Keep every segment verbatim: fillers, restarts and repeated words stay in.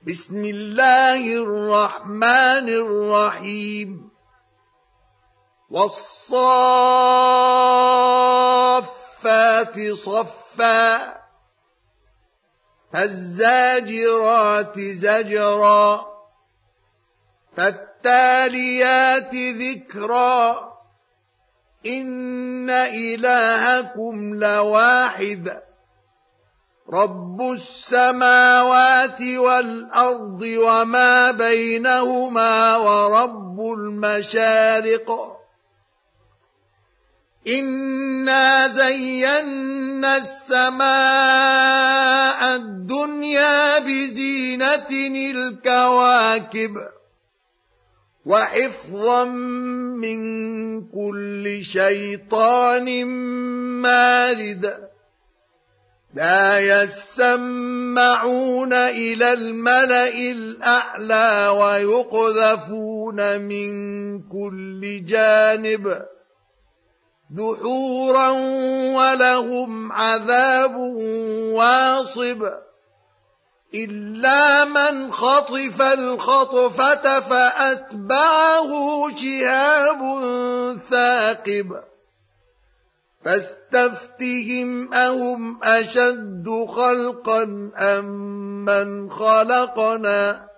بسم الله الرحمن الرحيم والصافات صفا فالزاجرات زجرا فالتاليات ذكرا إن إلهكم لواحد رب السماوات والأرض وما بينهما ورب المشارق إنا زينا السماء الدنيا بزينة الكواكب وحفظا من كل شيطان مارد لا يسمعون إلى الملأ الأعلى ويقذفون من كل جانب دحورا ولهم عذاب واصب إلا من خطف الخطفة فأتبعه شهاب ثاقب فاستفتهم أهم أشد خلقا أم من خلقنا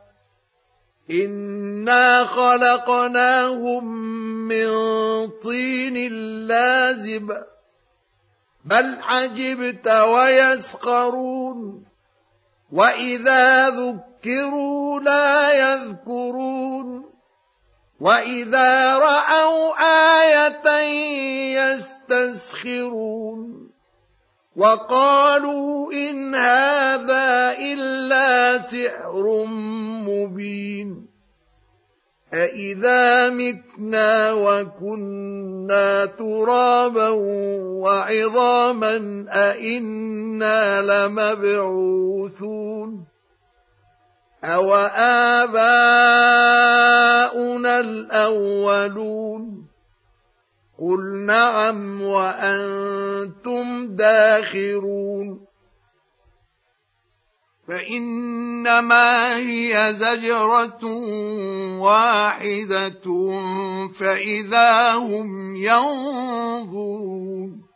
إنا خلقناهم من طين لازب بل عجبت ويسخرون وإذا ذكروا لا يذكرون وإذا رأوا آية يستسخرون وقالوا إن هذا إلا سحر مبين أإذا متنا وكنا ترابا وعظاما أإنا لمبعوثون أو آباؤنا الأولون قل نعم وأنتم داخرون فإنما هي زجرة واحدة فإذا هم ينظرون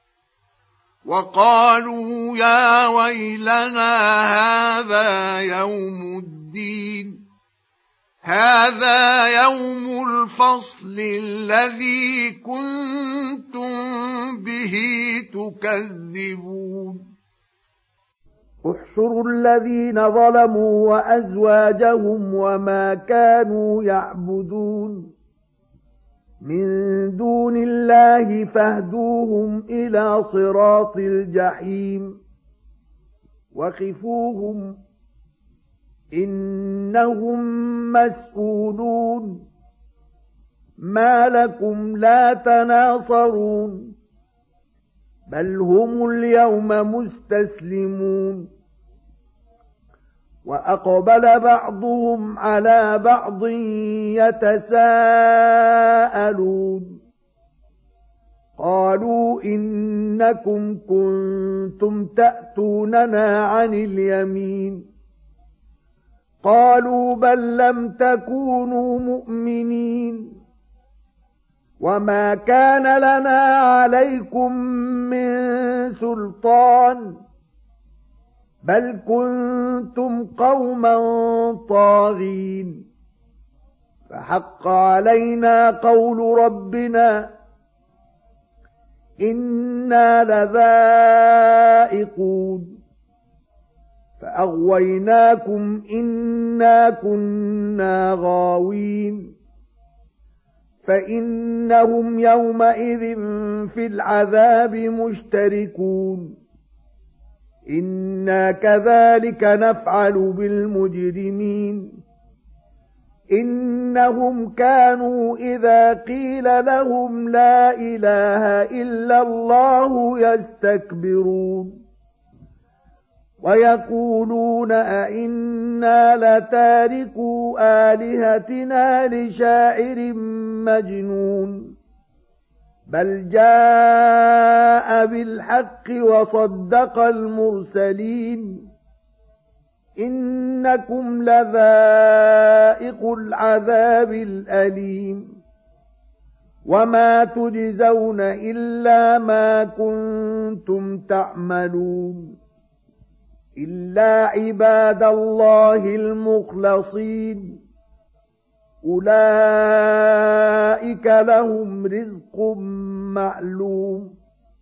وقالوا يا ويلنا هذا يوم الدين هذا يوم الفصل الذي كنتم به تكذبون احشروا الذين ظلموا وأزواجهم وما كانوا يعبدون من دون الله فاهدوهم إلى صراط الجحيم وقفوهم إنهم مسؤولون ما لكم لا تناصرون بل هم اليوم مستسلمون وأقبل بعضهم على بعض يتساءلون قالوا إنكم كنتم تأتوننا عن اليمين قالوا بل لم تكونوا مؤمنين وما كان لنا عليكم من سلطان بل كنتم قوما طاغين فحق علينا قول ربنا إنا لذائقون فأغويناكم إنا كنا غاوين فإنهم يومئذ في العذاب مشتركون إنا كذلك نفعل بالمجرمين إنهم كانوا إذا قيل لهم لا إله إلا الله يستكبرون ويقولون أئنا لتاركو آلهتنا لشاعر مجنون بل جاء بالحق وصدق المرسلين إنكم لذائق العذاب الأليم وما تجزون إلا ما كنتم تعملون إلا عباد الله المخلصين أولئك لهم رزق معلوم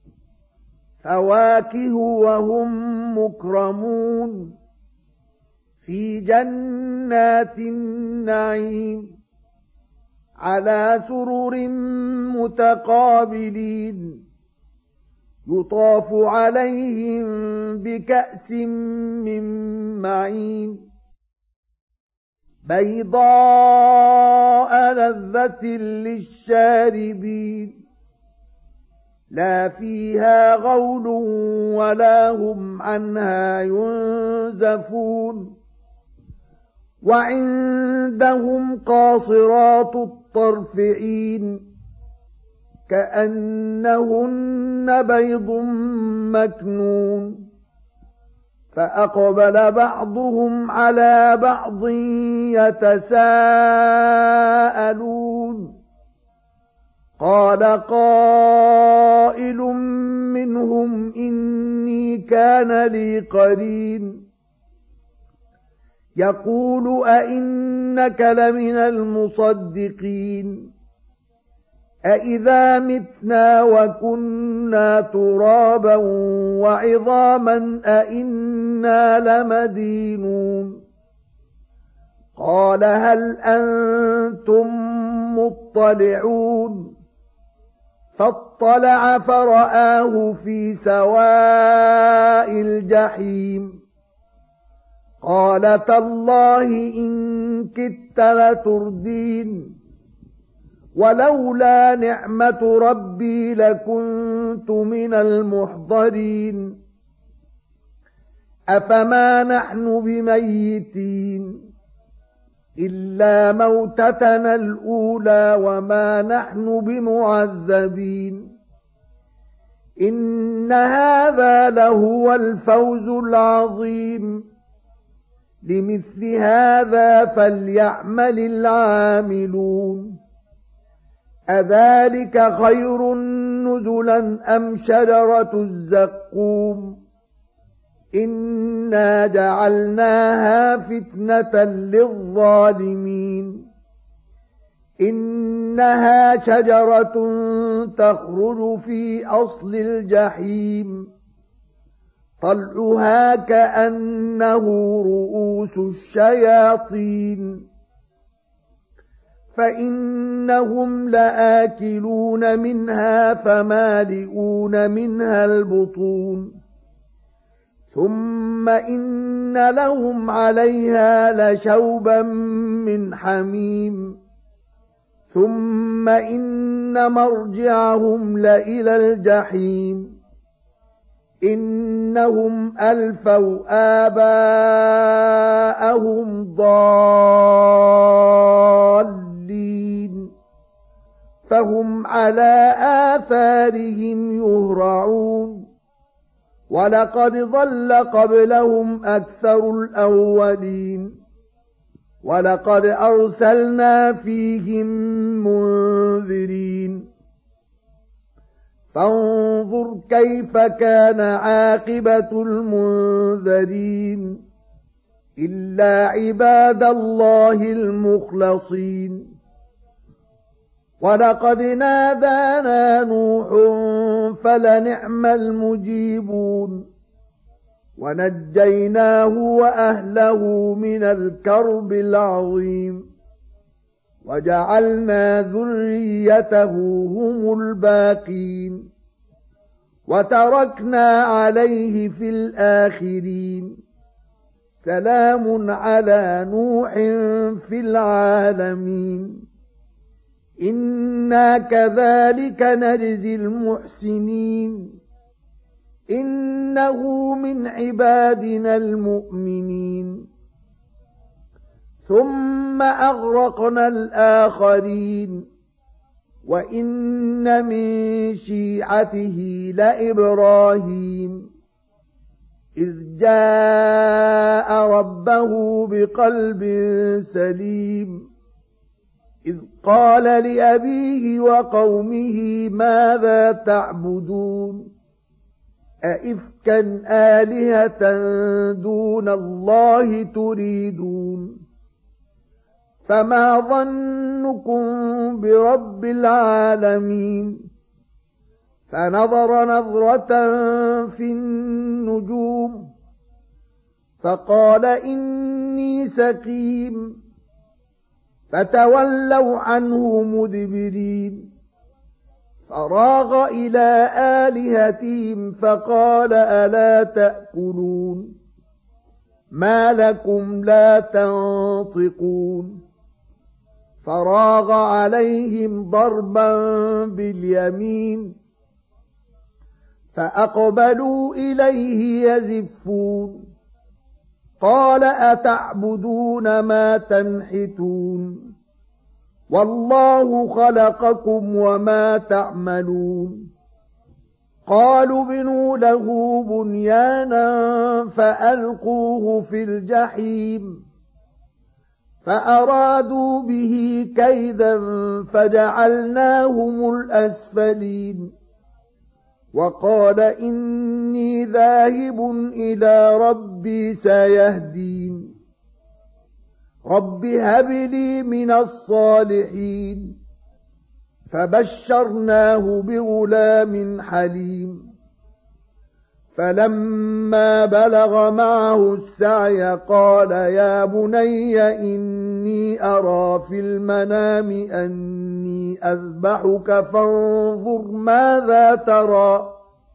فواكه وهم مكرمون في جنات النعيم على سرر متقابلين يطاف عليهم بكأس من معين بيضاء لذة للشاربين لا فيها غول ولا هم عنها ينزفون وعندهم قاصرات الطرف عين كأنهن بيض مكنون فأقبل بعضهم على بعض يتساءلون قال قائل منهم إني كان لي قرين يقول أئنك لمن المصدقين أئذا متنا وكنا ترابا وعظاما أئنا لمدينون قال هل أنتم مطلعون فاطلع فرآه في سواء الجحيم قال تالله إن كدت لتردين ولولا نعمة ربي لكنت من المحضرين أفما نحن بميتين إلا موتتنا الأولى وما نحن بمعذبين إن هذا لهو الفوز العظيم لمثل هذا فليعمل العاملون أذلك خير نزلا أم شجرة الزقوم إنا جعلناها فتنة للظالمين إنها شجرة تخرج في أصل الجحيم طلعها كأنه رؤوس الشياطين فإنهم لآكلون منها فمالئون منها البطون ثم إن لهم عليها لشوبا من حميم ثم إن مرجعهم لإلى الجحيم إنهم ألفوا آباءهم ضالين فهم على آثارهم يهرعون ولقد ضل قبلهم أكثر الأولين ولقد أرسلنا فيهم منذرين فانظر كيف كان عاقبة المنذرين إلا عباد الله المخلصين ولقد نادانا نوح فلنعم المجيبون ونجيناه وأهله من الكرب العظيم وجعلنا ذريته هم الباقين وتركنا عليه في الآخرين سلام على نوح في العالمين إنا كذلك نجزي المحسنين إنه من عبادنا المؤمنين ثم أغرقنا الآخرين وإن من شيعته لإبراهيم إذ جاء ربه بقلب سليم إذ قال لأبيه وقومه ماذا تعبدون أئفكا آلهة دون الله تريدون فما ظنكم برب العالمين فنظر نظرة في النجوم فقال إني سقيم فتولوا عنه مدبرين فراغ إلى آلهتهم فقال ألا تأكلون ما لكم لا تنطقون فراغ عليهم ضربا باليمين فأقبلوا إليه يزفون قال أتعبدون ما تنحتون والله خلقكم وما تعملون قالوا بنوا له بنيانا فألقوه في الجحيم فأرادوا به كيدا فجعلناهم الأسفلين وقال إني ذاهب إلى ربي سيهدين رب هب لي من الصالحين فبشرناه بغلام حليم فلما بلغ معه السعي قال يا بني إني أرى في المنام أني أذبحك فانظر ماذا ترى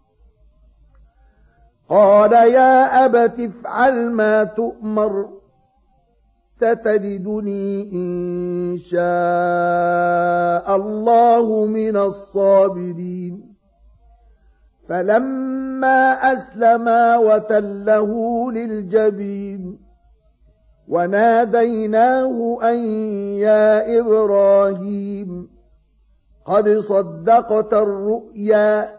قال يا أبت افعل ما تؤمر ستجدني إن شاء الله من الصابرين فلما أسلما وتله للجبين وناديناه أن يا إبراهيم قد صدقت الرؤيا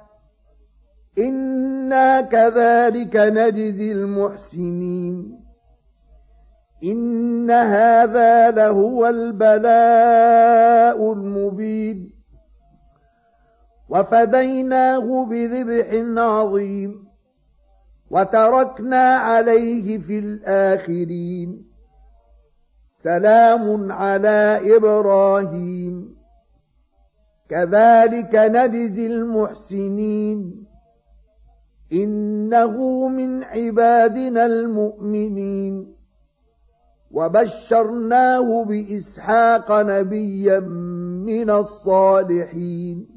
إنا كذلك نجزي المحسنين إن هذا لهو البلاء المبين وفديناه بذبح عظيم وتركنا عليه في الآخرين سلام على إبراهيم كذلك نجزي المحسنين إنه من عبادنا المؤمنين وبشرناه بإسحاق نبيا من الصالحين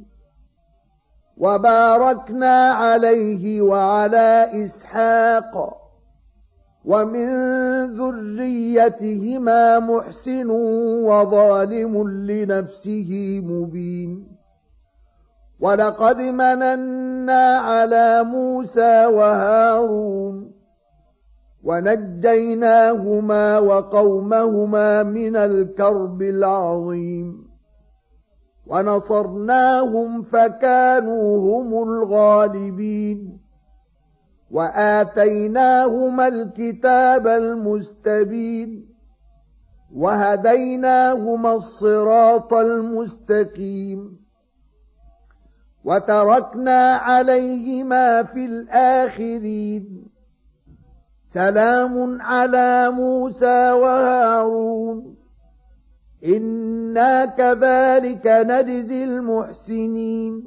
وباركنا عليه وعلى إسحاق ومن ذريتهما محسن وظالم لنفسه مبين ولقد مننا على موسى وهارون ونجيناهما وقومهما من الكرب العظيم ونصرناهم فكانوا هم الغالبين وآتيناهما الكتاب المستبين وهديناهما الصراط المستقيم وتركنا عليهما في الآخرين سلام على موسى وهارون إنا كذلك نجزي المحسنين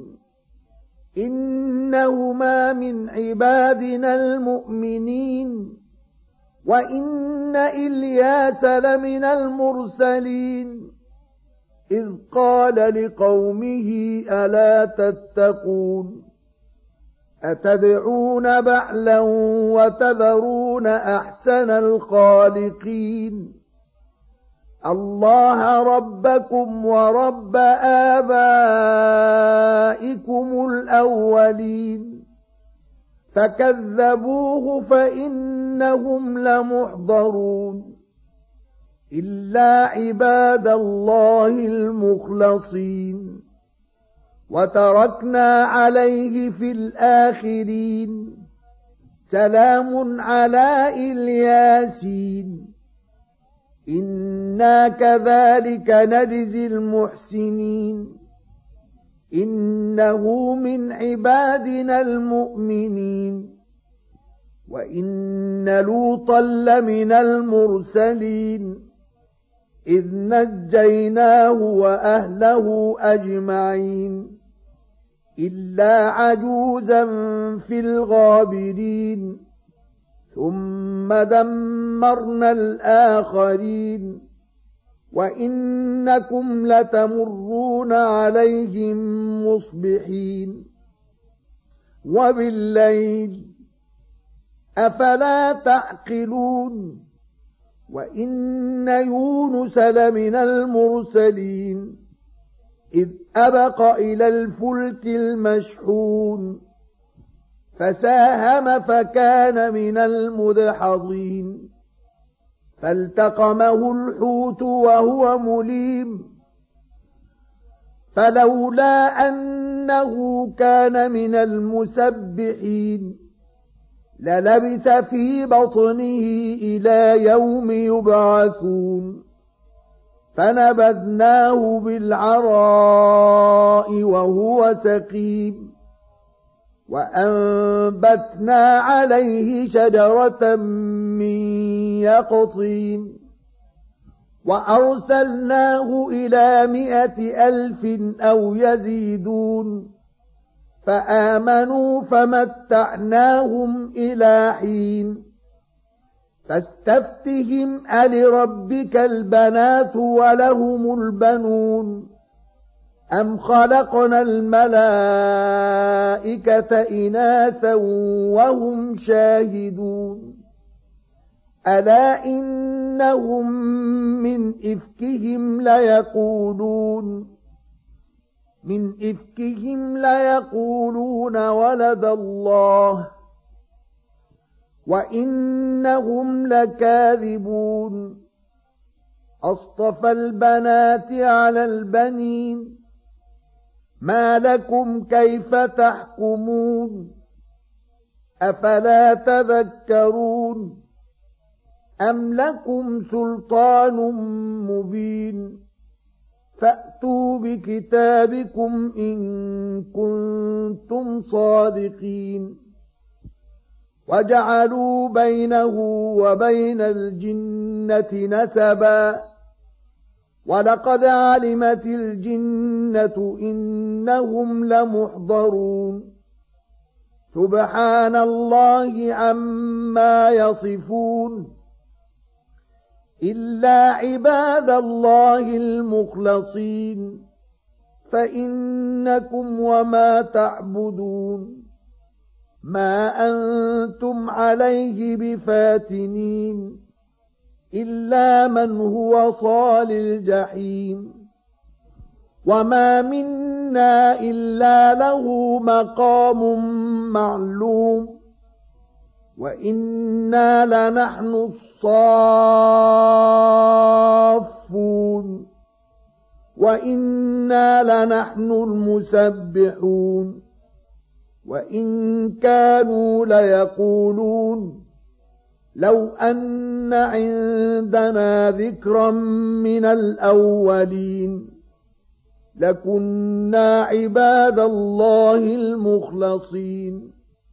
إنهما من عبادنا المؤمنين وإن إلياس لمن المرسلين إذ قال لقومه ألا تتقون أتدعون بعلا وتذرون أحسن الخالقين الله ربكم ورب آبائكم الأولين فكذبوه فإنهم لمحضرون إلا عباد الله المخلصين وتركنا عليه في الآخرين سلام على الياسين إنا كذلك نجزي المحسنين إنه من عبادنا المؤمنين وإن لوطا لمن المرسلين إذ نجيناه وأهله أجمعين إلا عجوزا في الغابرين ثم دمرنا الآخرين وإنكم لتمرون عليهم مصبحين وبالليل أفلا تعقلون وإن يونس لمن المرسلين إذ أبق إلى الفلك المشحون فساهم فكان من المدحضين فالتقمه الحوت وهو مليم فلولا أنه كان من المسبحين للبث في بطنه إلى يوم يبعثون فنبذناه بالعراء وهو سقيم وأنبتنا عليه شجرة من يقطين وأرسلناه إلى مائة ألف أو يزيدون فآمنوا فمتعناهم إلى حين فاستفتهم ألربك البنات ولهم البنون أم خلقنا الملائكة إناثا وهم شاهدون ألا إنهم من إفكهم ليقولون من إفكهم ليقولون ولد الله وإنهم لكاذبون أصطفى البنات على البنين ما لكم كيف تحكمون أفلا تذكرون أم لكم سلطان مبين فأتوا بكتابكم إن كنتم صادقين وجعلوا بينه وبين الجنة نسبا ولقد علمت الجنة إنهم لمحضرون سبحان الله عما يصفون إلا عباد الله المخلصين فإنكم وما تعبدون ما أنتم عليه بفاتنين إلا من هو صال الجحيم وما منا إلا له مقام معلوم وإنا لنحن الصافون وإنا لنحن المسبحون وإن كانوا ليقولون لو أن عندنا ذكرا من الأولين لكنا عباد الله المخلصين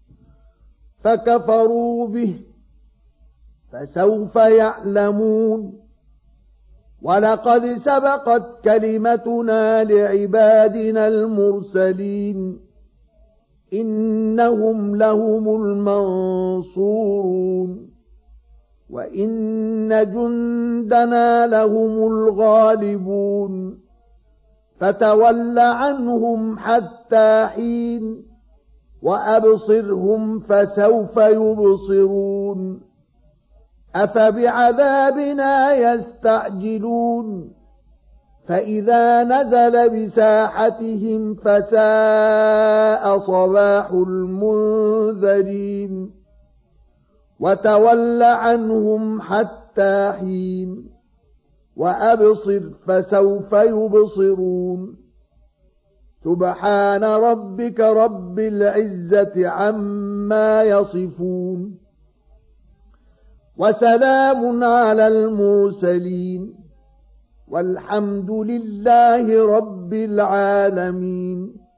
فكفروا به فسوف يعلمون ولقد سبقت كلمتنا لعبادنا المرسلين إنهم لهم المنصورون وإن جندنا لهم الغالبون فتول عنهم حتى حين وأبصرهم فسوف يبصرون أفبعذابنا يستعجلون فإذا نزل بساحتهم فساء صباح المنذرين وتول عنهم حتى حين وأبصر فسوف يبصرون سبحان ربك رب العزة عما يصفون وسلام على المرسلين والحمد لله رب العالمين.